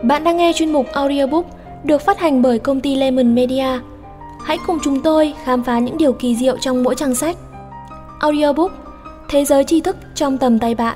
Bạn đang nghe chuyên mục audiobook được phát hành bởi công ty Lemon Media. Hãy cùng chúng tôi khám phá những điều kỳ diệu trong mỗi trang sách. Audiobook, thế giới tri thức trong tầm tay bạn.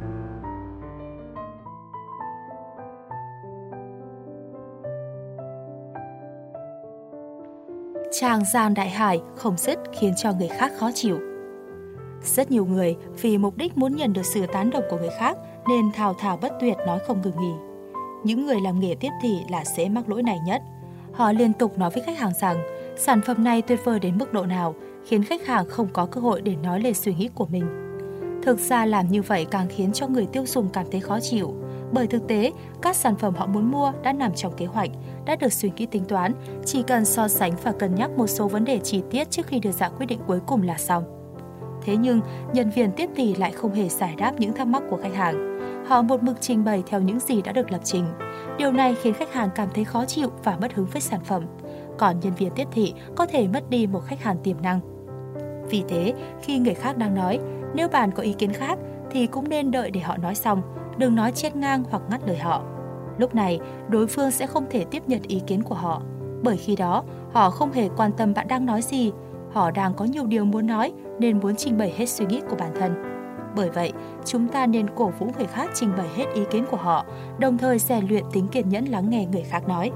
Tràng giang đại hải không dứt khiến cho người khác khó chịu. Rất nhiều người vì mục đích muốn nhận được sự tán đồng của người khác nên thao thao bất tuyệt nói không ngừng nghỉ. Những người làm nghề tiếp thị là sẽ mắc lỗi này nhất. Họ liên tục nói với khách hàng rằng sản phẩm này tuyệt vời đến mức độ nào, khiến khách hàng không có cơ hội để nói lên suy nghĩ của mình. Thực ra làm như vậy càng khiến cho người tiêu dùng cảm thấy khó chịu. Bởi thực tế, các sản phẩm họ muốn mua đã nằm trong kế hoạch, đã được suy nghĩ tính toán, chỉ cần so sánh và cân nhắc một số vấn đề chi tiết trước khi đưa ra quyết định cuối cùng là xong. Thế nhưng, nhân viên tiếp thị lại không hề giải đáp những thắc mắc của khách hàng. Họ một mực trình bày theo những gì đã được lập trình. Điều này khiến khách hàng cảm thấy khó chịu và mất hứng với sản phẩm. Còn nhân viên tiếp thị có thể mất đi một khách hàng tiềm năng. Vì thế, khi người khác đang nói, nếu bạn có ý kiến khác thì cũng nên đợi để họ nói xong, đừng nói chen ngang hoặc ngắt lời họ. Lúc này, đối phương sẽ không thể tiếp nhận ý kiến của họ, bởi khi đó họ không hề quan tâm bạn đang nói gì. Họ đang có nhiều điều muốn nói nên muốn trình bày hết suy nghĩ của bản thân. Bởi vậy, chúng ta nên cổ vũ người khác trình bày hết ý kiến của họ, đồng thời rèn luyện tính kiên nhẫn lắng nghe người khác nói.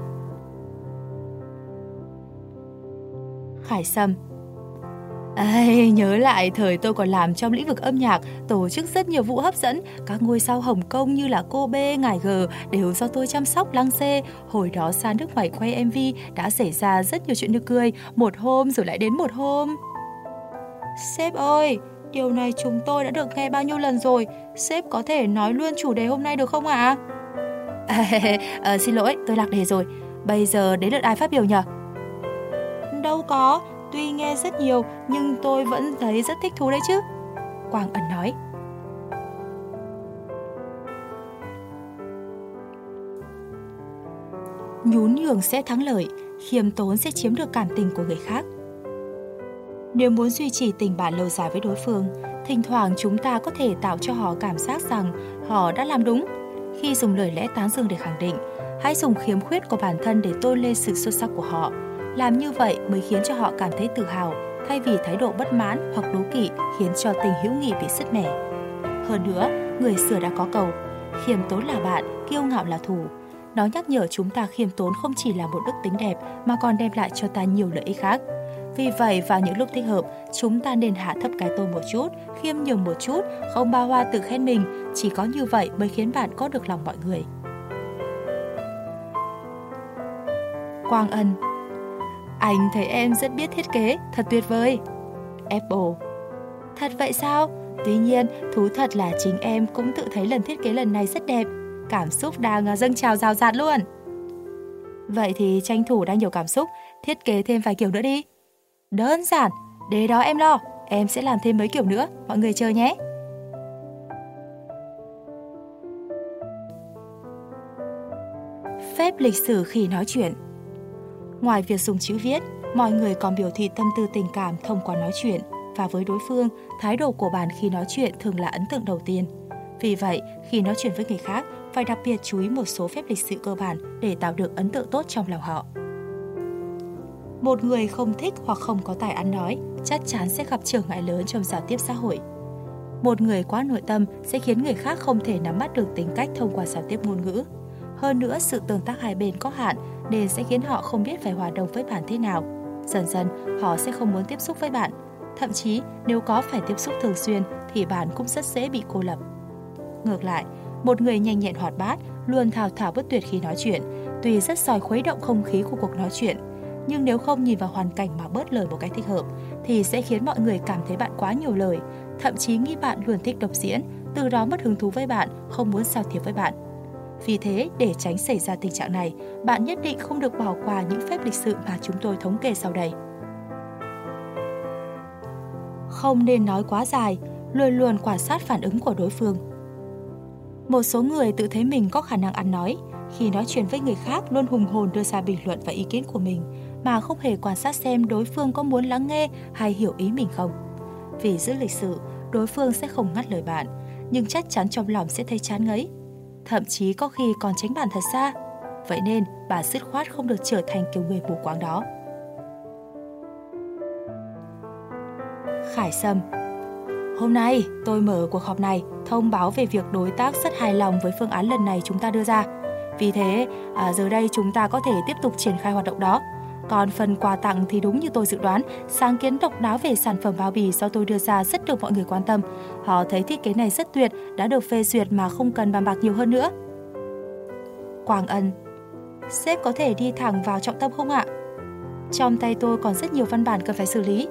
Khải Sâm. Nhớ lại thời tôi còn làm trong lĩnh vực âm nhạc, tổ chức rất nhiều vụ hấp dẫn. Các ngôi sao Hồng Kông như là cô B, Ngải G đều do tôi chăm sóc lăng xê. Hồi đó ra nước ngoài quay MV đã xảy ra rất nhiều chuyện nực cười, một hôm rồi lại đến một hôm. Sếp ơi, điều này chúng tôi đã được nghe bao nhiêu lần rồi. Sếp có thể nói luôn chủ đề hôm nay được không ạ? Xin lỗi, tôi lạc đề rồi. Bây giờ đến lượt ai phát biểu nhỉ? Đâu có, tuy nghe rất nhiều nhưng tôi vẫn thấy rất thích thú đấy chứ. Quang Ân nói. Nhún nhường sẽ thắng lợi, khiêm tốn sẽ chiếm được cảm tình của người khác. Nếu muốn duy trì tình bạn lâu dài với đối phương, thỉnh thoảng chúng ta có thể tạo cho họ cảm giác rằng họ đã làm đúng. Khi dùng lời lẽ tán dương để khẳng định, hãy dùng khiếm khuyết của bản thân để tôn lên sự xuất sắc của họ. Làm như vậy mới khiến cho họ cảm thấy tự hào, thay vì thái độ bất mãn hoặc đố kỵ khiến cho tình hữu nghị bị sứt mẻ. Hơn nữa, người xưa đã có câu, khiêm tốn là bạn, kiêu ngạo là thù. Nó nhắc nhở chúng ta khiêm tốn không chỉ là một đức tính đẹp mà còn đem lại cho ta nhiều lợi ích khác. Vì vậy, vào những lúc thích hợp, chúng ta nên hạ thấp cái tôi một chút, khiêm nhường một chút, không bao hoa tự khen mình. Chỉ có như vậy mới khiến bạn có được lòng mọi người. Quang Ân. Anh thấy em rất biết thiết kế, thật tuyệt vời. Apple. Thật vậy sao? Tuy nhiên, thú thật là chính em cũng tự thấy lần thiết kế lần này rất đẹp. Cảm xúc đang dâng trào rào rạt luôn. Vậy thì tranh thủ đang nhiều cảm xúc, thiết kế thêm vài kiểu nữa đi. Đơn giản, để đó em lo, em sẽ làm thêm mấy kiểu nữa, mọi người chờ nhé. Phép lịch sử khi nói chuyện. Ngoài việc dùng chữ viết, mọi người còn biểu thị tâm tư tình cảm thông qua nói chuyện, và với đối phương, thái độ của bạn khi nói chuyện thường là ấn tượng đầu tiên. Vì vậy, khi nói chuyện với người khác, phải đặc biệt chú ý một số phép lịch sự cơ bản để tạo được ấn tượng tốt trong lòng họ. Một người không thích hoặc không có tài ăn nói chắc chắn sẽ gặp trở ngại lớn trong giao tiếp xã hội. Một người quá nội tâm sẽ khiến người khác không thể nắm bắt được tính cách thông qua giao tiếp ngôn ngữ. Hơn nữa, sự tương tác hai bên có hạn nên sẽ khiến họ không biết phải hòa đồng với bạn thế nào. Dần dần, họ sẽ không muốn tiếp xúc với bạn. Thậm chí, nếu có phải tiếp xúc thường xuyên thì bạn cũng rất dễ bị cô lập. Ngược lại, một người nhanh nhẹn hoạt bát, luôn thao thao bất tuyệt khi nói chuyện, tuy rất giỏi khuấy động không khí của cuộc nói chuyện, nhưng nếu không nhìn vào hoàn cảnh mà bớt lời một cách thích hợp thì sẽ khiến mọi người cảm thấy bạn quá nhiều lời, thậm chí nghĩ bạn luôn thích độc diễn, từ đó mất hứng thú với bạn, không muốn giao thiệp với bạn. Vì thế, để tránh xảy ra tình trạng này, bạn nhất định không được bỏ qua những phép lịch sự mà chúng tôi thống kê sau đây. Không nên nói quá dài, luôn luôn quan sát phản ứng của đối phương. Một số người tự thấy mình có khả năng ăn nói, khi nói chuyện với người khác luôn hùng hồn đưa ra bình luận và ý kiến của mình, mà không hề quan sát xem đối phương có muốn lắng nghe hay hiểu ý mình không. Vì giữ lịch sự, đối phương sẽ không ngắt lời bạn, nhưng chắc chắn trong lòng sẽ thấy chán ngấy. Thậm chí có khi còn tránh bạn thật xa. Vậy nên bà dứt khoát không được trở thành kiểu người mù quáng đó. Khải Sâm: Hôm nay tôi mở cuộc họp này thông báo về việc đối tác rất hài lòng với phương án lần này chúng ta đưa ra. Vì thế, giờ đây chúng ta có thể tiếp tục triển khai hoạt động đó. Còn phần quà tặng thì đúng như tôi dự đoán, sáng kiến độc đáo về sản phẩm bao bì do tôi đưa ra rất được mọi người quan tâm. Họ thấy thiết kế này rất tuyệt, đã được phê duyệt mà không cần bàn bạc nhiều hơn nữa. Quang Ân: Sếp có thể đi thẳng vào trọng tâm không ạ? Trong tay tôi còn rất nhiều văn bản cần phải xử lý.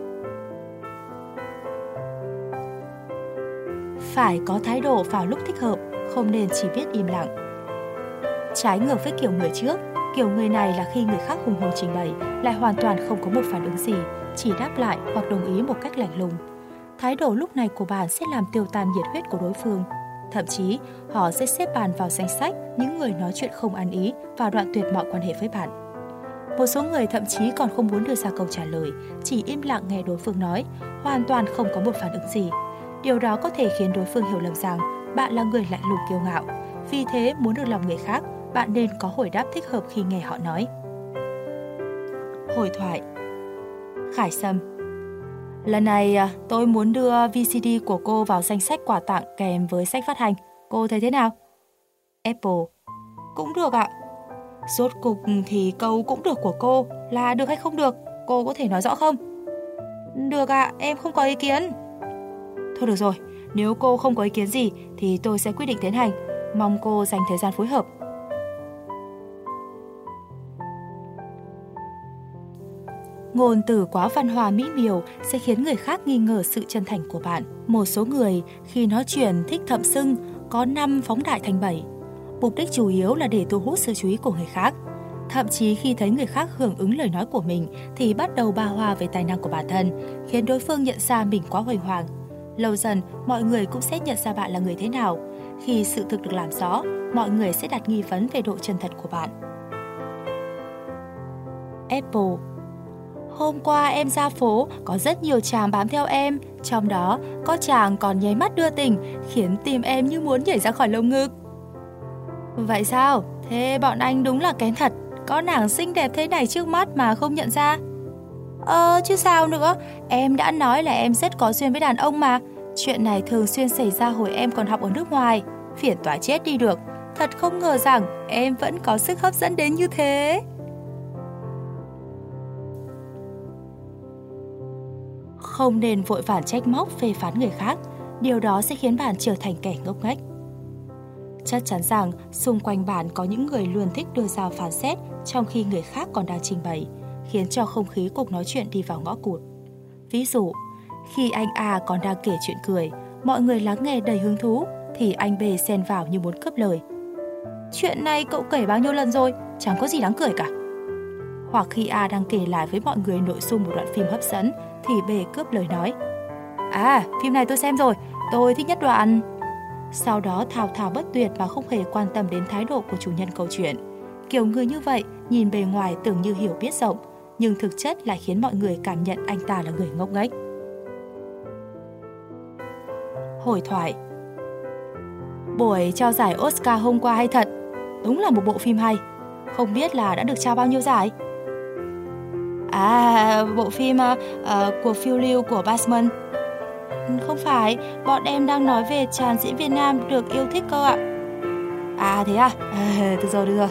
Phải có thái độ vào lúc thích hợp, không nên chỉ biết im lặng. Trái ngược với kiểu người trước, kiểu người này là khi người khác hùng hồn trình bày lại hoàn toàn không có một phản ứng gì, chỉ đáp lại hoặc đồng ý một cách lạnh lùng. Thái độ lúc này của bạn sẽ làm tiêu tan nhiệt huyết của đối phương. Thậm chí, họ sẽ xếp bạn vào danh sách những người nói chuyện không ăn ý và đoạn tuyệt mọi quan hệ với bạn. Một số người thậm chí còn không muốn đưa ra câu trả lời, chỉ im lặng nghe đối phương nói, hoàn toàn không có một phản ứng gì. Điều đó có thể khiến đối phương hiểu lầm rằng bạn là người lạnh lùng kiêu ngạo. Vì thế, muốn được lòng người khác, bạn nên có hồi đáp thích hợp khi nghe họ nói. Hội thoại. Khải Sâm: Lần này tôi muốn đưa VCD của cô vào danh sách quà tặng kèm với sách phát hành. Cô thấy thế nào? Apple: Cũng được ạ. Rốt cục thì câu cũng được của cô là được hay không được? Cô có thể nói rõ không? Được ạ, em không có ý kiến. Thôi được rồi, nếu cô không có ý kiến gì thì tôi sẽ quyết định tiến hành. Mong cô dành thời gian phối hợp. Ngôn từ quá văn hoa mỹ miều sẽ khiến người khác nghi ngờ sự chân thành của bạn. Một số người khi nói chuyện thích thậm sưng, có 5 phóng đại thành 7. Mục đích chủ yếu là để thu hút sự chú ý của người khác. Thậm chí khi thấy người khác hưởng ứng lời nói của mình thì bắt đầu ba hoa về tài năng của bản thân, khiến đối phương nhận ra mình quá huênh hoang. Lâu dần, mọi người cũng sẽ nhận ra bạn là người thế nào. Khi sự thực được làm rõ, mọi người sẽ đặt nghi vấn về độ chân thật của bạn. Apple: Hôm qua em ra phố, có rất nhiều chàng bám theo em. Trong đó, có chàng còn nháy mắt đưa tình, khiến tim em như muốn nhảy ra khỏi lồng ngực. Vậy sao? Thế bọn anh đúng là kén thật. Có nàng xinh đẹp thế này trước mắt mà không nhận ra. Chứ sao nữa. Em đã nói là em rất có duyên với đàn ông mà. Chuyện này thường xuyên xảy ra hồi em còn học ở nước ngoài. Phiền toái chết đi được. Thật không ngờ rằng em vẫn có sức hấp dẫn đến như thế. Không nên vội vàng trách móc phê phán người khác. Điều đó sẽ khiến bạn trở thành kẻ ngốc nghếch. Chắc chắn rằng xung quanh bạn có những người luôn thích đưa ra phán xét trong khi người khác còn đang trình bày, khiến cho không khí cuộc nói chuyện đi vào ngõ cụt. Ví dụ, khi anh A còn đang kể chuyện cười, mọi người lắng nghe đầy hứng thú, thì anh B xen vào như muốn cướp lời. Chuyện này cậu kể bao nhiêu lần rồi, chẳng có gì đáng cười cả. Hoặc khi A đang kể lại với mọi người nội dung một đoạn phim hấp dẫn, thì B cướp lời nói. Phim này tôi xem rồi, tôi thích nhất đoạn... Sau đó thao thao bất tuyệt mà không hề quan tâm đến thái độ của chủ nhân câu chuyện. Kiểu người như vậy, nhìn bề ngoài tưởng như hiểu biết rộng, nhưng thực chất lại khiến mọi người cảm nhận anh ta là người ngốc nghếch. Hội thoại. Buổi trao giải Oscar hôm qua hay thật. Đúng là một bộ phim hay. Không biết là đã được trao bao nhiêu giải? Bộ phim Cuộc phiêu lưu của Bassman. Không phải, bọn em đang nói về chàng diễn viên nam được yêu thích cơ ạ. Thế à? Được rồi.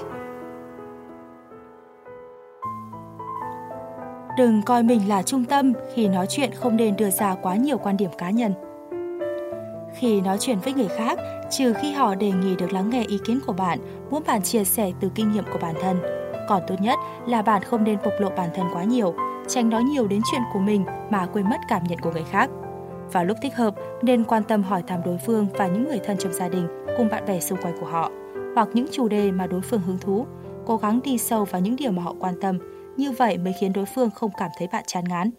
Đừng coi mình là trung tâm, khi nói chuyện không nên đưa ra quá nhiều quan điểm cá nhân. Khi nói chuyện với người khác, trừ khi họ đề nghị được lắng nghe ý kiến của bạn, muốn bạn chia sẻ từ kinh nghiệm của bản thân. Còn tốt nhất là bạn không nên bộc lộ bản thân quá nhiều, tránh nói nhiều đến chuyện của mình mà quên mất cảm nhận của người khác. Vào lúc thích hợp, nên quan tâm hỏi thăm đối phương và những người thân trong gia đình cùng bạn bè xung quanh của họ, hoặc những chủ đề mà đối phương hứng thú. Cố gắng đi sâu vào những điều mà họ quan tâm, như vậy mới khiến đối phương không cảm thấy bạn chán ngán.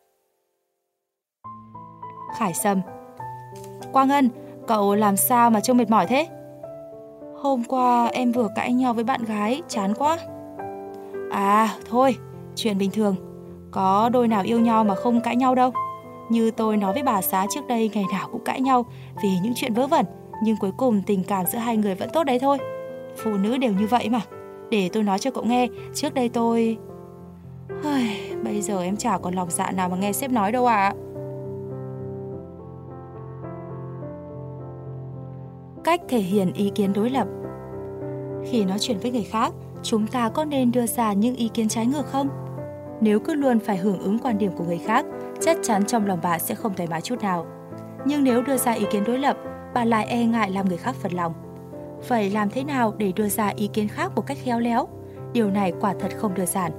Khải Sâm: Quang Ân, cậu làm sao mà trông mệt mỏi thế? Hôm qua em vừa cãi nhau với bạn gái, chán quá. Thôi, chuyện bình thường. Có đôi nào yêu nhau mà không cãi nhau đâu. Như tôi nói với bà xã trước đây, ngày nào cũng cãi nhau vì những chuyện vớ vẩn, nhưng cuối cùng tình cảm giữa hai người vẫn tốt đấy thôi. Phụ nữ đều như vậy mà. để tôi nói cho cậu nghe. Trước đây tôi... Bây giờ em chả còn lòng dạ nào mà nghe sếp nói đâu ạ. Cách thể hiện ý kiến đối lập. Khi nói chuyện với người khác, chúng ta có nên đưa ra những ý kiến trái ngược không? Nếu cứ luôn phải hưởng ứng quan điểm của người khác, chắc chắn trong lòng bạn sẽ không thoải mái chút nào. Nhưng nếu đưa ra ý kiến đối lập, bạn lại e ngại làm người khác phật lòng. Vậy làm thế nào để đưa ra ý kiến khác một cách khéo léo? Điều này quả thật không đơn giản.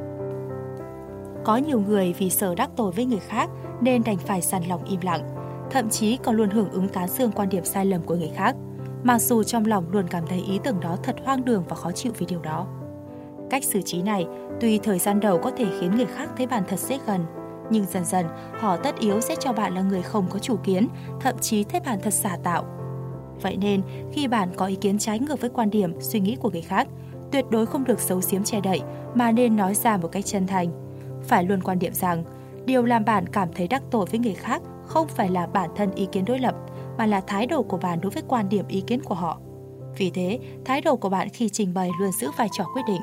Có nhiều người vì sợ đắc tội với người khác nên đành phải dằn lòng im lặng, thậm chí còn luôn hưởng ứng tán dương quan điểm sai lầm của người khác, mặc dù trong lòng luôn cảm thấy ý tưởng đó thật hoang đường và khó chịu vì điều đó. Cách xử trí này, tuy thời gian đầu có thể khiến người khác thấy bạn thật dễ gần, nhưng dần dần họ tất yếu sẽ cho bạn là người không có chủ kiến, thậm chí thấy bạn thật giả tạo. Vậy nên, khi bạn có ý kiến trái ngược với quan điểm, suy nghĩ của người khác, tuyệt đối không được giấu giếm che đậy, mà nên nói ra một cách chân thành. Phải luôn quan điểm rằng, điều làm bạn cảm thấy đắc tội với người khác không phải là bản thân ý kiến đối lập, mà là thái độ của bạn đối với quan điểm ý kiến của họ. Vì thế, thái độ của bạn khi trình bày luôn giữ vai trò quyết định.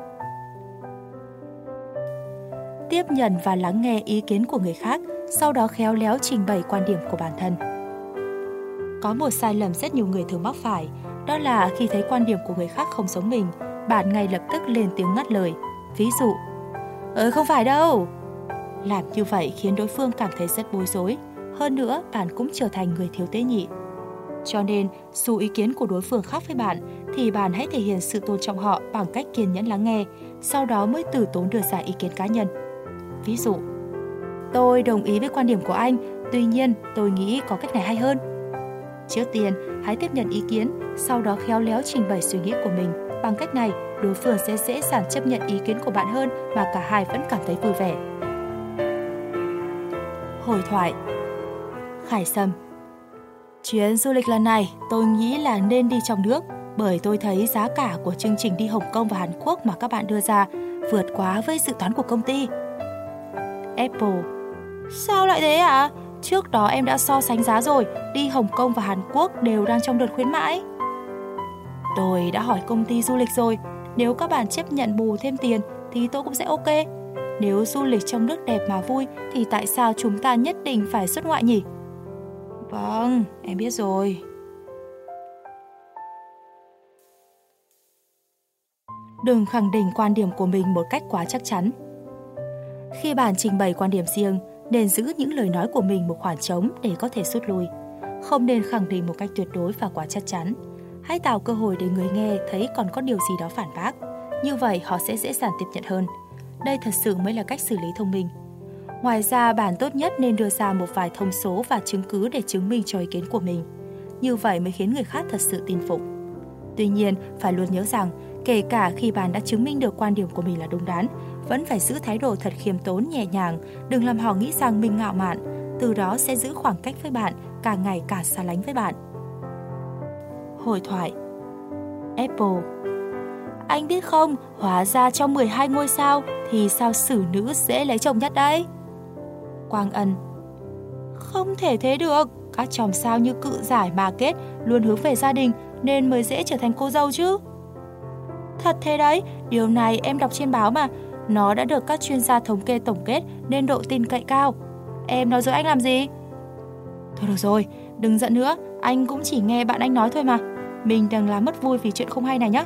Tiếp nhận và lắng nghe ý kiến của người khác, sau đó khéo léo trình bày quan điểm của bản thân. Có một sai lầm rất nhiều người thường mắc phải, đó là khi thấy quan điểm của người khác không giống mình, bạn ngay lập tức lên tiếng ngắt lời. Ví dụ, không phải đâu. Làm như vậy khiến đối phương cảm thấy rất bối rối. Hơn nữa, bạn cũng trở thành người thiếu tế nhị. Cho nên, dù ý kiến của đối phương khác với bạn, thì bạn hãy thể hiện sự tôn trọng họ bằng cách kiên nhẫn lắng nghe, sau đó mới từ tốn đưa ra ý kiến cá nhân. Ví dụ, tôi đồng ý với quan điểm của anh, tuy nhiên tôi nghĩ có cách này hay hơn. Trước tiên, hãy tiếp nhận ý kiến, sau đó khéo léo trình bày suy nghĩ của mình. Bằng cách này, đối phương sẽ dễ dàng chấp nhận ý kiến của bạn hơn mà cả hai vẫn cảm thấy vui vẻ. Hội thoại. Khải Sâm: chuyến du lịch lần này tôi nghĩ là nên đi trong nước, bởi tôi thấy giá cả của chương trình đi Hồng Kông và Hàn Quốc mà các bạn đưa ra vượt quá với dự toán của công ty. Apple: sao lại thế ạ? Trước đó em đã so sánh giá rồi, đi Hồng Kông và Hàn Quốc đều đang trong đợt khuyến mãi. Tôi đã hỏi công ty du lịch rồi, nếu các bạn chấp nhận bù thêm tiền thì tôi cũng sẽ ok. Nếu du lịch trong nước đẹp mà vui thì tại sao chúng ta nhất định phải xuất ngoại nhỉ? Vâng, em biết rồi. Đừng khẳng định quan điểm của mình một cách quá chắc chắn. Khi bạn trình bày quan điểm riêng, nên giữ những lời nói của mình một khoảng trống để có thể rút lui. Không nên khẳng định một cách tuyệt đối và quá chắc chắn. Hãy tạo cơ hội để người nghe thấy còn có điều gì đó phản bác. Như vậy họ sẽ dễ dàng tiếp nhận hơn. Đây thật sự mới là cách xử lý thông minh. Ngoài ra, bạn tốt nhất nên đưa ra một vài thông số và chứng cứ để chứng minh cho ý kiến của mình. Như vậy mới khiến người khác thật sự tin phục. Tuy nhiên, phải luôn nhớ rằng, kể cả khi bạn đã chứng minh được quan điểm của mình là đúng đắn, vẫn phải giữ thái độ thật khiêm tốn nhẹ nhàng, đừng làm họ nghĩ rằng mình ngạo mạn, từ đó sẽ giữ khoảng cách với bạn, càng ngày càng xa lánh với bạn. Hội thoại. Apple: anh biết không, hóa ra trong 12 ngôi sao thì sao xử nữ dễ lấy chồng nhất đấy. Quang Ân: không thể thế được, các chòm sao như Cự Giải, Ma Kết luôn hướng về gia đình nên mới dễ trở thành cô dâu chứ. Thật thế đấy, điều này em đọc trên báo mà, nó đã được các chuyên gia thống kê tổng kết nên độ tin cậy cao. Em nói dối anh làm gì? Thôi được rồi, đừng giận nữa, anh cũng chỉ nghe bạn anh nói thôi mà. Mình đừng làm mất vui vì chuyện không hay này nhé.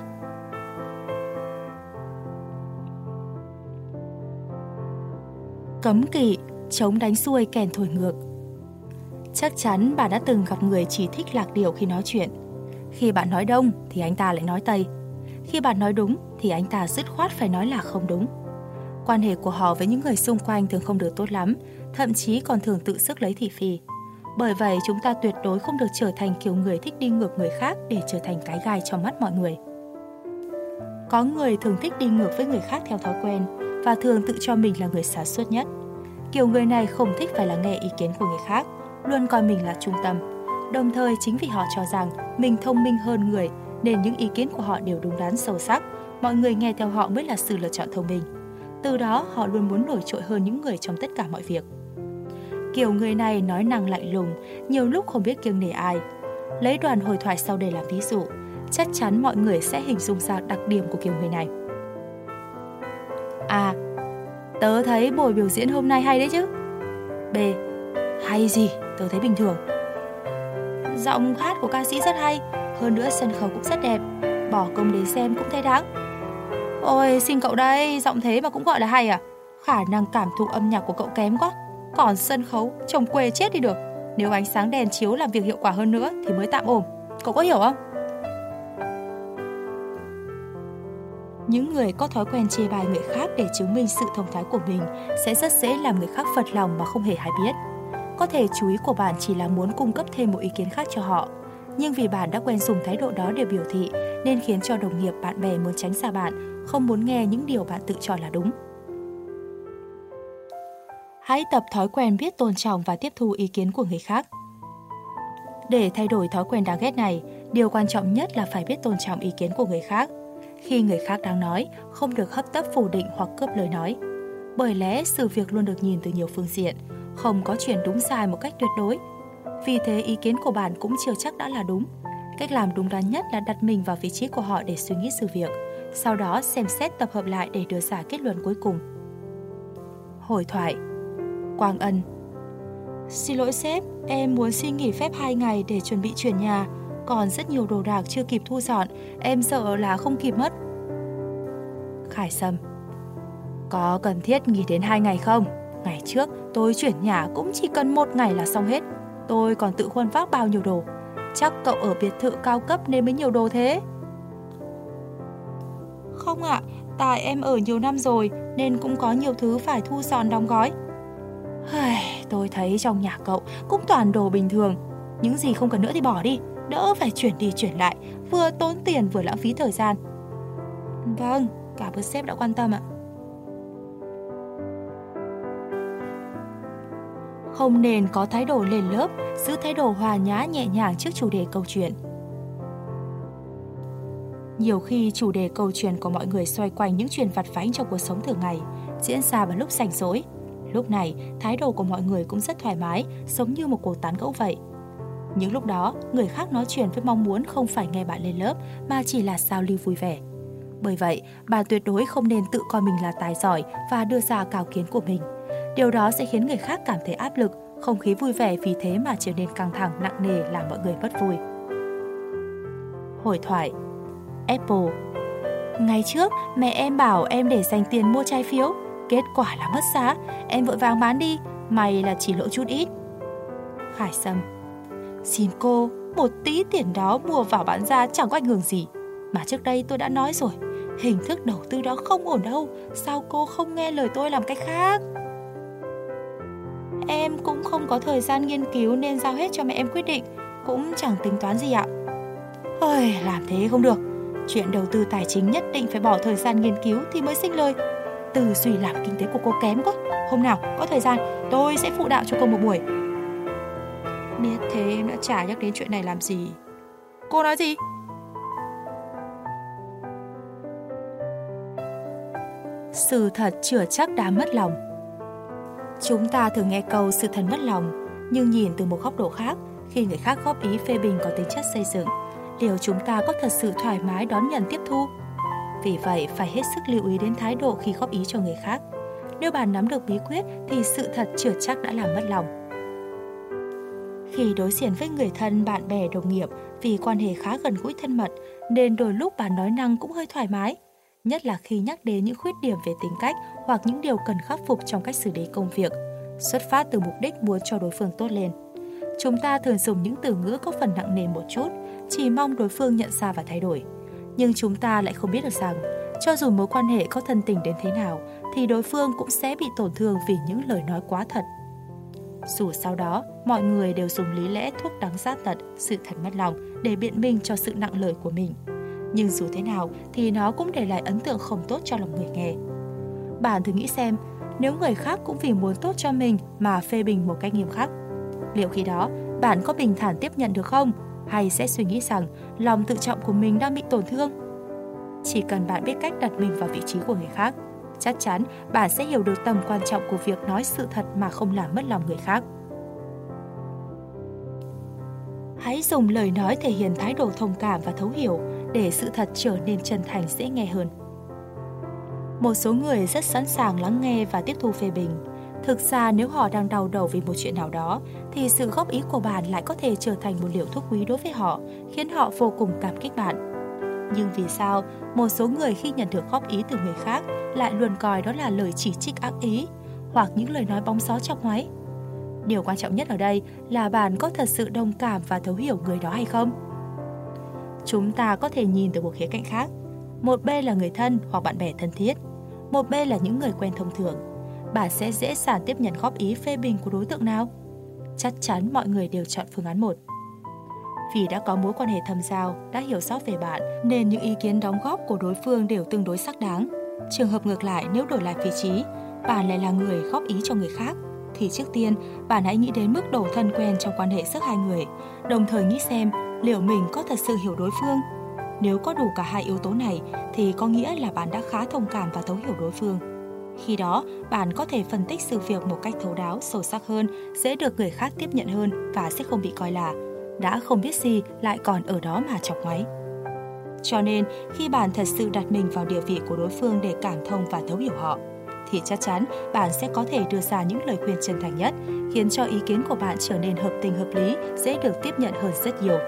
Cấm kỵ, chống đánh xuôi kèn thổi ngược. Chắc chắn bạn đã từng gặp người chỉ thích lạc điệu khi nói chuyện. Khi bạn nói đông thì anh ta lại nói tây. Khi bạn nói đúng thì anh ta dứt khoát phải nói là không đúng. Quan hệ của họ với những người xung quanh thường không được tốt lắm, thậm chí còn thường tự sức lấy thị phi. Bởi vậy chúng ta tuyệt đối không được trở thành kiểu người thích đi ngược người khác để trở thành cái gai trong mắt mọi người. Có người thường thích đi ngược với người khác theo thói quen và thường tự cho mình là người sáng suốt nhất. Kiểu người này không thích phải lắng nghe ý kiến của người khác, luôn coi mình là trung tâm. Đồng thời chính vì họ cho rằng mình thông minh hơn người nên những ý kiến của họ đều đúng đắn sâu sắc, mọi người nghe theo họ mới là sự lựa chọn thông minh. Từ đó họ luôn muốn nổi trội hơn những người trong tất cả mọi việc. Kiểu người này nói năng lạnh lùng, nhiều lúc không biết kiêng nể ai. Lấy đoạn hội thoại sau đây làm ví dụ. chắc chắn mọi người sẽ hình dung ra đặc điểm của kiểu người này. A. Tớ thấy buổi biểu diễn hôm nay hay đấy chứ. B. Hay gì, tớ thấy bình thường. Giọng hát của ca sĩ rất hay, hơn nữa sân khấu cũng rất đẹp, bỏ công đến xem cũng thấy đáng. Ôi xin cậu đây, giọng thế mà cũng gọi là hay à? Khả năng cảm thụ âm nhạc của cậu kém quá. Còn sân khấu trông quê chết đi được. Nếu ánh sáng đèn chiếu làm việc hiệu quả hơn nữa thì mới tạm ổn. Cậu có hiểu không? Những người có thói quen chê bai người khác để chứng minh sự thông thái của mình sẽ rất dễ làm người khác phật lòng mà không hề hay biết. Có thể chú ý của bạn chỉ là muốn cung cấp thêm một ý kiến khác cho họ, nhưng vì bạn đã quen dùng thái độ đó để biểu thị nên khiến cho đồng nghiệp, bạn bè muốn tránh xa bạn, không muốn nghe những điều bạn tự cho là đúng. Hãy tập thói quen biết tôn trọng và tiếp thu ý kiến của người khác. Để thay đổi thói quen đáng ghét này, điều quan trọng nhất là phải biết tôn trọng ý kiến của người khác. Khi người khác đang nói, không được hấp tấp phủ định hoặc cướp lời nói. Bởi lẽ sự việc luôn được nhìn từ nhiều phương diện, không có chuyện đúng sai một cách tuyệt đối. Vì thế ý kiến của bạn cũng chưa chắc đã là đúng. Cách làm đúng đắn nhất là đặt mình vào vị trí của họ để suy nghĩ sự việc, sau đó xem xét tập hợp lại để đưa ra kết luận cuối cùng. Hội thoại. Quang Ân: Xin lỗi sếp, em muốn xin nghỉ phép 2 ngày để chuẩn bị chuyển nhà. Còn rất nhiều đồ đạc chưa kịp thu dọn, em sợ là không kịp mất. Khải Sâm: Có cần thiết nghỉ đến 2 ngày không? Ngày trước tôi chuyển nhà cũng chỉ cần 1 ngày là xong hết. Tôi còn tự khuân vác bao nhiêu đồ. Chắc cậu ở biệt thự cao cấp nên mới nhiều đồ thế. Không ạ, tại em ở nhiều năm rồi nên cũng có nhiều thứ phải thu dọn đóng gói. Tôi thấy trong nhà cậu cũng toàn đồ bình thường. Những gì không cần nữa thì bỏ đi, đỡ phải chuyển đi chuyển lại, vừa tốn tiền vừa lãng phí thời gian. Vâng, cảm ơn sếp đã quan tâm ạ. Không nên có thái độ lên lớp, giữ thái độ hòa nhã nhẹ nhàng trước chủ đề câu chuyện. Nhiều khi chủ đề câu chuyện của mọi người xoay quanh những chuyện vặt vãnh trong cuộc sống thường ngày, diễn ra vào lúc rảnh rỗi. Lúc này, thái độ của mọi người cũng rất thoải mái, giống như một cuộc tán gẫu vậy. Những lúc đó, người khác nói chuyện với mong muốn không phải nghe bạn lên lớp, mà chỉ là giao lưu vui vẻ. Bởi vậy, bạn tuyệt đối không nên tự coi mình là tài giỏi và đưa ra cao kiến của mình. Điều đó sẽ khiến người khác cảm thấy áp lực, không khí vui vẻ vì thế mà trở nên căng thẳng, nặng nề, làm mọi người mất vui. Hội thoại. Apple: Ngày trước, mẹ em bảo em để dành tiền mua trái phiếu, kết quả là mất giá, em vội vàng bán đi, may là chỉ lỗ chút ít. Khải Sâm: Xin cô, một tí tiền đó mua vào bán ra chẳng có ảnh hưởng gì. Mà trước đây tôi đã nói rồi, hình thức đầu tư đó không ổn đâu, sao cô không nghe lời tôi làm cách khác? Em cũng không có thời gian nghiên cứu nên giao hết cho mẹ em quyết định, cũng chẳng tính toán gì ạ. Làm thế không được. Chuyện đầu tư tài chính nhất định phải bỏ thời gian nghiên cứu thì mới sinh lời. Tư duy làm kinh tế của cô kém quá. Hôm nào có thời gian tôi sẽ phụ đạo cho cô một buổi. Biết thế em đã chả nhắc đến chuyện này làm gì. Cô nói gì? Sự thật chưa chắc đã mất lòng. Chúng ta thường nghe câu sự thật mất lòng, nhưng nhìn từ một góc độ khác, khi người khác góp ý phê bình có tính chất xây dựng, liệu chúng ta có thật sự thoải mái đón nhận tiếp thu? Vì vậy, phải hết sức lưu ý đến thái độ khi góp ý cho người khác. Nếu bạn nắm được bí quyết thì sự thật chưa chắc đã làm mất lòng. Khi đối diện với người thân, bạn bè, đồng nghiệp, vì quan hệ khá gần gũi thân mật, nên đôi lúc bạn nói năng cũng hơi thoải mái. Nhất là khi nhắc đến những khuyết điểm về tính cách hoặc những điều cần khắc phục trong cách xử lý công việc, xuất phát từ mục đích muốn cho đối phương tốt lên. Chúng ta thường dùng những từ ngữ có phần nặng nề một chút, chỉ mong đối phương nhận ra và thay đổi. Nhưng chúng ta lại không biết được rằng, cho dù mối quan hệ có thân tình đến thế nào, thì đối phương cũng sẽ bị tổn thương vì những lời nói quá thật. Dù sau đó, mọi người đều dùng lý lẽ thuốc đắng giá tật, sự thật mất lòng để biện minh cho sự nặng lời của mình. Nhưng dù thế nào thì nó cũng để lại ấn tượng không tốt cho lòng người nghe. Bạn thử nghĩ xem, nếu người khác cũng vì muốn tốt cho mình mà phê bình một cách nghiêm khắc, liệu khi đó bạn có bình thản tiếp nhận được không? Hay sẽ suy nghĩ rằng lòng tự trọng của mình đang bị tổn thương? Chỉ cần bạn biết cách đặt mình vào vị trí của người khác, chắc chắn bạn sẽ hiểu được tầm quan trọng của việc nói sự thật mà không làm mất lòng người khác. Hãy dùng lời nói thể hiện thái độ thông cảm và thấu hiểu, để sự thật trở nên chân thành dễ nghe hơn. Một số người rất sẵn sàng lắng nghe và tiếp thu phê bình. Thực ra nếu họ đang đau đầu vì một chuyện nào đó, thì sự góp ý của bạn lại có thể trở thành một liều thuốc quý đối với họ, khiến họ vô cùng cảm kích bạn. Nhưng vì sao một số người khi nhận được góp ý từ người khác lại luôn coi đó là lời chỉ trích ác ý hoặc những lời nói bóng gió chọc ngoáy? Điều quan trọng nhất ở đây là bạn có thật sự đồng cảm và thấu hiểu người đó hay không? Chúng ta có thể nhìn từ một khía cạnh khác. Một bên là người thân hoặc bạn bè thân thiết, một bên là những người quen thông thường. Bạn sẽ dễ dàng tiếp nhận góp ý phê bình của đối tượng nào? Chắc chắn mọi người đều chọn phương án 1. Vì đã có mối quan hệ thâm giao, đã hiểu rõ về bạn, nên những ý kiến đóng góp của đối phương đều tương đối xác đáng. Trường hợp ngược lại, nếu đổi lại vị trí, bạn lại là người góp ý cho người khác, thì trước tiên bạn hãy nghĩ đến mức độ thân quen trong quan hệ giữa hai người, đồng thời nghĩ xem liệu mình có thật sự hiểu đối phương. Nếu có đủ cả hai yếu tố này thì có nghĩa là bạn đã khá thông cảm và thấu hiểu đối phương. Khi đó, bạn có thể phân tích sự việc một cách thấu đáo, sâu sắc hơn, dễ được người khác tiếp nhận hơn và sẽ không bị coi là đã không biết gì lại còn ở đó mà chọc ngoáy. Cho nên, khi bạn thật sự đặt mình vào địa vị của đối phương để cảm thông và thấu hiểu họ, thì chắc chắn bạn sẽ có thể đưa ra những lời khuyên chân thành nhất, khiến cho ý kiến của bạn trở nên hợp tình hợp lý, dễ được tiếp nhận hơn rất nhiều.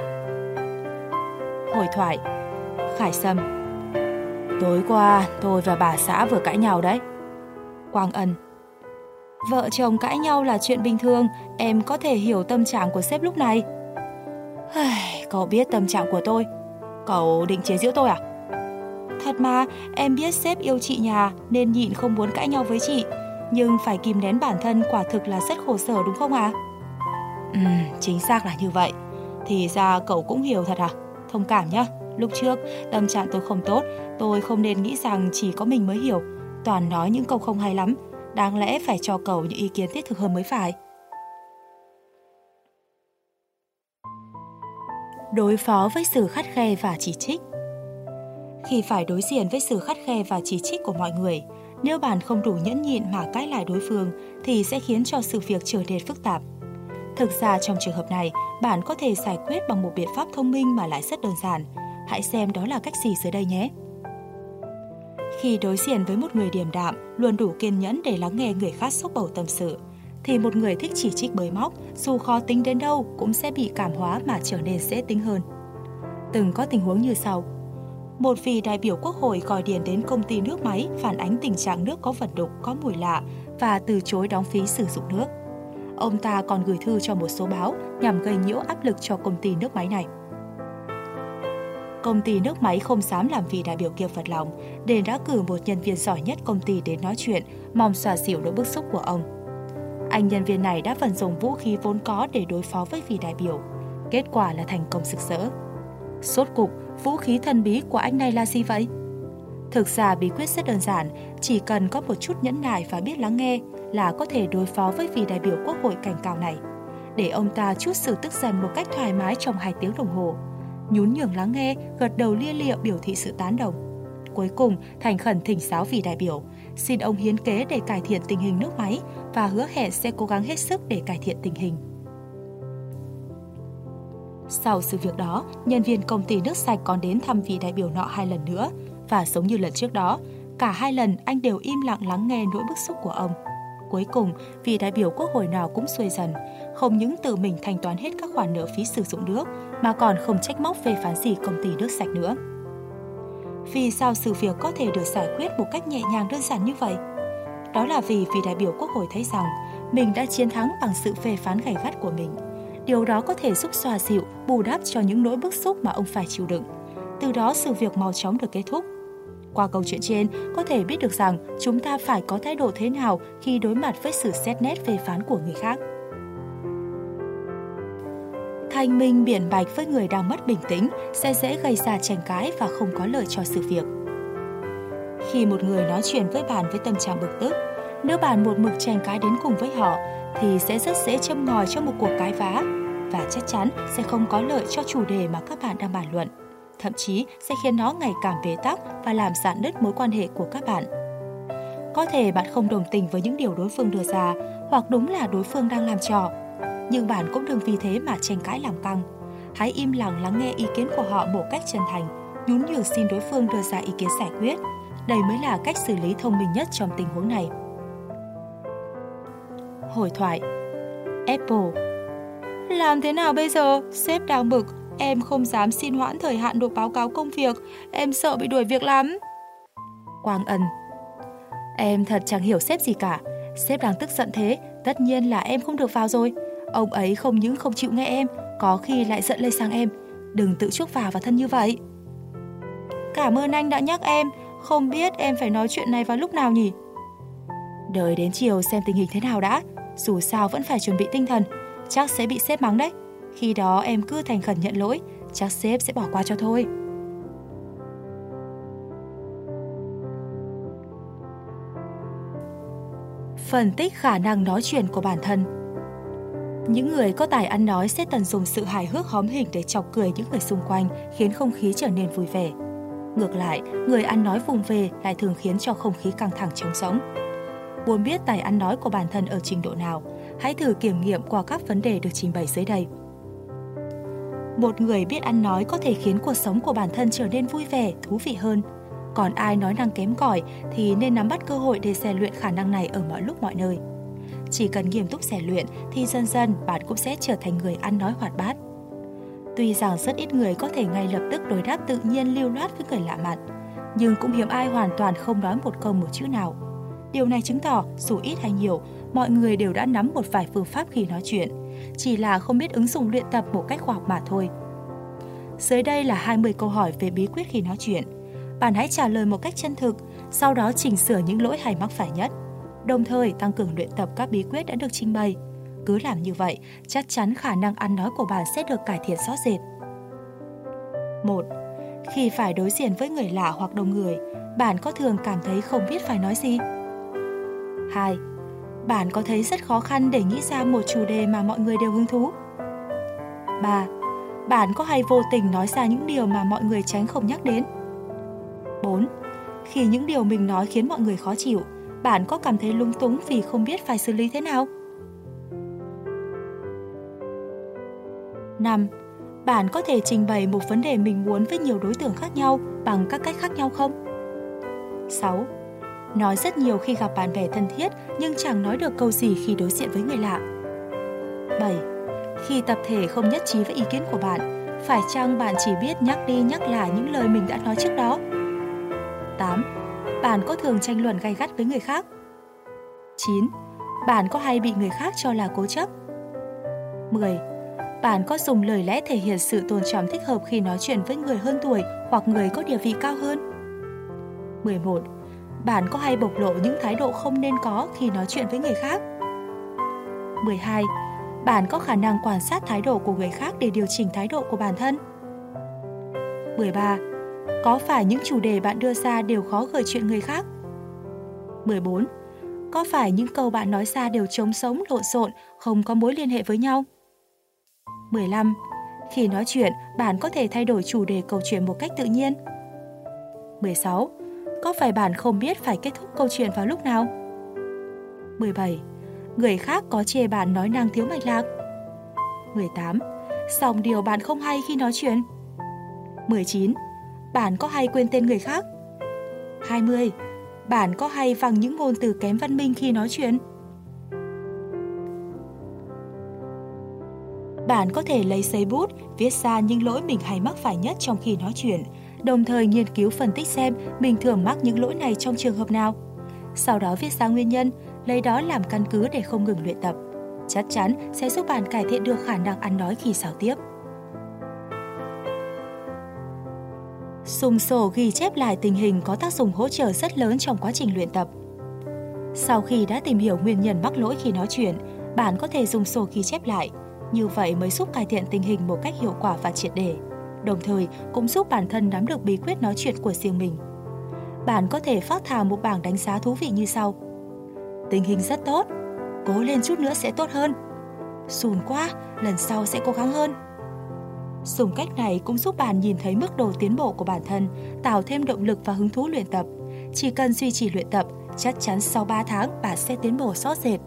Hồi thoại. Khải Sâm: tối qua tôi và bà xã vừa cãi nhau đấy. Quang Ân: vợ chồng cãi nhau là chuyện bình thường, em có thể hiểu tâm trạng của sếp lúc này. Cậu biết tâm trạng của tôi. Cậu định chế giễu tôi à? Thật mà, em biết sếp yêu chị nhà nên nhịn không muốn cãi nhau với chị, nhưng phải kìm nén bản thân quả thực là rất khổ sở đúng không ạ? Chính xác là như vậy. Thì ra cậu cũng hiểu thật à? Thông cảm nhá. Lúc trước, tâm trạng tôi không tốt, tôi không nên nghĩ rằng chỉ có mình mới hiểu. Toàn nói những câu không hay lắm, đáng lẽ phải cho cậu những ý kiến thiết thực hơn mới phải. Đối phó với sự khắt khe và chỉ trích. Khi phải đối diện với sự khắt khe và chỉ trích của mọi người, nếu bạn không đủ nhẫn nhịn mà cãi lại đối phương thì sẽ khiến cho sự việc trở nên phức tạp. Thực ra trong trường hợp này, bạn có thể giải quyết bằng một biện pháp thông minh mà lại rất đơn giản. Hãy xem đó là cách gì dưới đây nhé. Khi đối diện với một người điềm đạm, luôn đủ kiên nhẫn để lắng nghe người khác xúc bầu tâm sự, thì một người thích chỉ trích bới móc, dù khó tính đến đâu cũng sẽ bị cảm hóa mà trở nên dễ tính hơn. Từng có tình huống như sau. Một vị đại biểu quốc hội gọi điện đến công ty nước máy phản ánh tình trạng nước có vật đục, có mùi lạ và từ chối đóng phí sử dụng nước. Ông ta còn gửi thư cho một số báo nhằm gây nhiễu áp lực cho công ty nước máy này. Công ty nước máy không dám làm vị đại biểu kia phật lòng, nên đã cử một nhân viên giỏi nhất công ty đến nói chuyện, mong xoa dịu nỗi bức xúc của ông. Anh nhân viên này đã vận dụng vũ khí vốn có để đối phó với vị đại biểu. Kết quả là thành công rực rỡ. Sốt cục, vũ khí thần bí của anh này là gì vậy? Thực ra bí quyết rất đơn giản, chỉ cần có một chút nhẫn nại và biết lắng nghe là có thể đối phó với vị đại biểu quốc hội cảnh cao này. Để ông ta trút sự tức giận một cách thoải mái trong 2 tiếng đồng hồ. Nhún nhường lắng nghe, gật đầu lia lịa biểu thị sự tán đồng. Cuối cùng, thành khẩn thỉnh giáo vị đại biểu, xin ông hiến kế để cải thiện tình hình nước máy và hứa hẹn sẽ cố gắng hết sức để cải thiện tình hình. Sau sự việc đó, nhân viên công ty nước sạch còn đến thăm vị đại biểu nọ 2 lần nữa, và giống như lần trước đó, cả 2 lần anh đều im lặng lắng nghe nỗi bức xúc của ông. Cuối cùng, vị đại biểu quốc hội nào cũng xuôi dần, không những tự mình thanh toán hết các khoản nợ phí sử dụng nước, mà còn không trách móc phê phán gì công ty nước sạch nữa. Vì sao sự việc có thể được giải quyết một cách nhẹ nhàng đơn giản như vậy? Đó là vì vị đại biểu quốc hội thấy rằng mình đã chiến thắng bằng sự phê phán gay gắt của mình. Điều đó có thể giúp xoa dịu, bù đắp cho những nỗi bức xúc mà ông phải chịu đựng. Từ đó sự việc mau chóng được kết thúc. Qua câu chuyện trên, có thể biết được rằng chúng ta phải có thái độ thế nào khi đối mặt với sự xét nét phê phán của người khác. Thanh minh biện bạch với người đang mất bình tĩnh sẽ dễ gây ra tranh cãi và không có lợi cho sự việc. Khi một người nói chuyện với bạn với tâm trạng bực tức, nếu bạn một mực tranh cãi đến cùng với họ, thì sẽ rất dễ châm ngòi cho một cuộc cãi vã và chắc chắn sẽ không có lợi cho chủ đề mà các bạn đang bàn luận. Thậm chí sẽ khiến nó ngày càng bế tắc và làm rạn nứt mối quan hệ của các bạn. Có thể bạn không đồng tình với những điều đối phương đưa ra, hoặc đúng là đối phương đang làm trò. Nhưng bạn cũng đừng vì thế mà tranh cãi làm căng. Hãy im lặng lắng nghe ý kiến của họ một cách chân thành. nhún nhường xin đối phương đưa ra ý kiến giải quyết. Đây mới là cách xử lý thông minh nhất trong tình huống này. Hồi thoại. Apple: làm thế nào bây giờ? Sếp đang bực. Em không dám xin hoãn thời hạn nộp báo cáo công việc. Em sợ bị đuổi việc lắm. Quang Ân: em thật chẳng hiểu sếp gì cả. Sếp đang tức giận thế, tất nhiên là em không được vào rồi. Ông ấy không những không chịu nghe em, có khi lại giận lây sang em. Đừng tự chuốc vào thân như vậy. Cảm ơn anh đã nhắc em. Không biết em phải nói chuyện này vào lúc nào nhỉ? Đợi đến chiều xem tình hình thế nào đã. Dù sao vẫn phải chuẩn bị tinh thần. Chắc sẽ bị sếp mắng đấy. Khi đó em cứ thành khẩn nhận lỗi, chắc sếp sẽ bỏ qua cho thôi. Phân tích khả năng nói chuyện của bản thân. Những người có tài ăn nói sẽ tận dụng sự hài hước hóm hỉnh để chọc cười những người xung quanh, khiến không khí trở nên vui vẻ. Ngược lại, người ăn nói vụng về lại thường khiến cho không khí căng thẳng trống rỗng. Muốn biết tài ăn nói của bản thân ở trình độ nào, hãy thử kiểm nghiệm qua các vấn đề được trình bày dưới đây. Một người biết ăn nói có thể khiến cuộc sống của bản thân trở nên vui vẻ, thú vị hơn. Còn ai nói năng kém cỏi thì nên nắm bắt cơ hội để rèn luyện khả năng này ở mọi lúc mọi nơi. Chỉ cần nghiêm túc rèn luyện thì dần dần bạn cũng sẽ trở thành người ăn nói hoạt bát. Tuy rằng rất ít người có thể ngay lập tức đối đáp tự nhiên lưu loát với người lạ mặt, nhưng cũng hiếm ai hoàn toàn không nói một câu một chữ nào. Điều này chứng tỏ dù ít hay nhiều, mọi người đều đã nắm một vài phương pháp khi nói chuyện, chỉ là không biết ứng dụng luyện tập một cách khoa học mà thôi. Dưới đây là 20 câu hỏi về bí quyết khi nói chuyện. Bạn hãy trả lời một cách chân thực, sau đó chỉnh sửa những lỗi hay mắc phải nhất, đồng thời tăng cường luyện tập các bí quyết đã được trình bày. Cứ làm như vậy, chắc chắn khả năng ăn nói của bạn sẽ được cải thiện rõ rệt. 1. Khi phải đối diện với người lạ hoặc đông người, bạn có thường cảm thấy không biết phải nói gì? 2. Bạn có thấy rất khó khăn để nghĩ ra một chủ đề mà mọi người đều hứng thú? 3. Bạn có hay vô tình nói ra những điều mà mọi người tránh không nhắc đến? 4. Khi những điều mình nói khiến mọi người khó chịu, bạn có cảm thấy lúng túng vì không biết phải xử lý thế nào? 5. Bạn có thể trình bày một vấn đề mình muốn với nhiều đối tượng khác nhau bằng các cách khác nhau không? 6. Nói rất nhiều khi gặp bạn bè thân thiết nhưng chẳng nói được câu gì khi đối diện với người lạ. 7. Khi tập thể không nhất trí với ý kiến của bạn, phải chăng bạn chỉ biết nhắc đi nhắc lại những lời mình đã nói trước đó? 8. Bạn có thường tranh luận gay gắt với người khác? 9. Bạn có hay bị người khác cho là cố chấp? 10. Bạn có dùng lời lẽ thể hiện sự tôn trọng thích hợp khi nói chuyện với người hơn tuổi hoặc người có địa vị cao hơn? 11. Bạn có hay bộc lộ những thái độ không nên có khi nói chuyện với người khác? 12. Bạn có khả năng quan sát thái độ của người khác để điều chỉnh thái độ của bản thân? 13. Có phải những chủ đề bạn đưa ra đều khó gợi chuyện người khác? 14. Có phải những câu bạn nói ra đều trống sống, lộn xộn, không có mối liên hệ với nhau? 15. Khi nói chuyện, bạn có thể thay đổi chủ đề câu chuyện một cách tự nhiên? 16. Có phải bạn không biết phải kết thúc câu chuyện vào lúc nào? 17. Người khác có chê bạn nói năng thiếu mạch lạc? 18. Song điều bạn không hay khi nói chuyện? 19. Bạn có hay quên tên người khác? 20. Bạn có hay văng những ngôn từ kém văn minh khi nói chuyện? Bạn có thể lấy giấy bút, viết ra những lỗi mình hay mắc phải nhất trong khi nói chuyện, đồng thời nghiên cứu phân tích xem mình thường mắc những lỗi này trong trường hợp nào. Sau đó viết ra nguyên nhân, lấy đó làm căn cứ để không ngừng luyện tập. Chắc chắn sẽ giúp bạn cải thiện được khả năng ăn nói khi giao tiếp. Dùng sổ ghi chép lại tình hình có tác dụng hỗ trợ rất lớn trong quá trình luyện tập. Sau khi đã tìm hiểu nguyên nhân mắc lỗi khi nói chuyện, bạn có thể dùng sổ ghi chép lại. Như vậy mới giúp cải thiện tình hình một cách hiệu quả và triệt để. Đồng thời cũng giúp bản thân nắm được bí quyết nói chuyện của riêng mình. Bạn có thể phác thảo một bảng đánh giá thú vị như sau: tình hình rất tốt, cố lên chút nữa sẽ tốt hơn, xùn quá, lần sau sẽ cố gắng hơn. Dùng cách này cũng giúp bạn nhìn thấy mức độ tiến bộ của bản thân, tạo thêm động lực và hứng thú luyện tập. Chỉ cần duy trì luyện tập, chắc chắn sau 3 tháng bạn sẽ tiến bộ rõ rệt.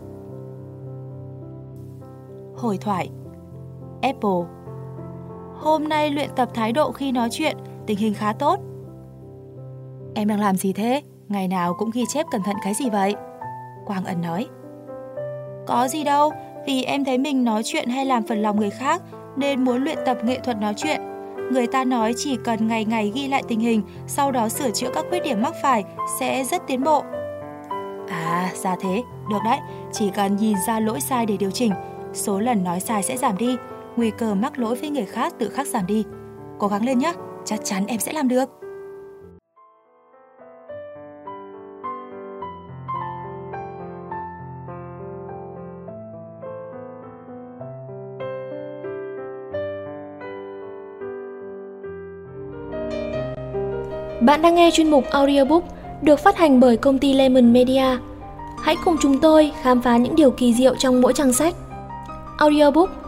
Hồi thoại. Apple: hôm nay luyện tập thái độ khi nói chuyện, tình hình khá tốt. Em đang làm gì thế? Ngày nào cũng ghi chép cẩn thận cái gì vậy? Quang Ân nói. Có gì đâu, vì em thấy mình nói chuyện hay làm phật lòng người khác nên muốn luyện tập nghệ thuật nói chuyện. Người ta nói chỉ cần ngày ngày ghi lại tình hình, sau đó sửa chữa các khuyết điểm mắc phải sẽ rất tiến bộ. À, ra thế, được đấy, chỉ cần nhìn ra lỗi sai để điều chỉnh, số lần nói sai sẽ giảm đi, nguy cơ mắc lỗi với người khác tự khắc giảm đi. Cố gắng lên nhé, chắc chắn em sẽ làm được. Bạn đang nghe chuyên mục audiobook được phát hành bởi công ty Lemon Media. Hãy cùng chúng tôi khám phá những điều kỳ diệu trong mỗi trang sách. Audiobook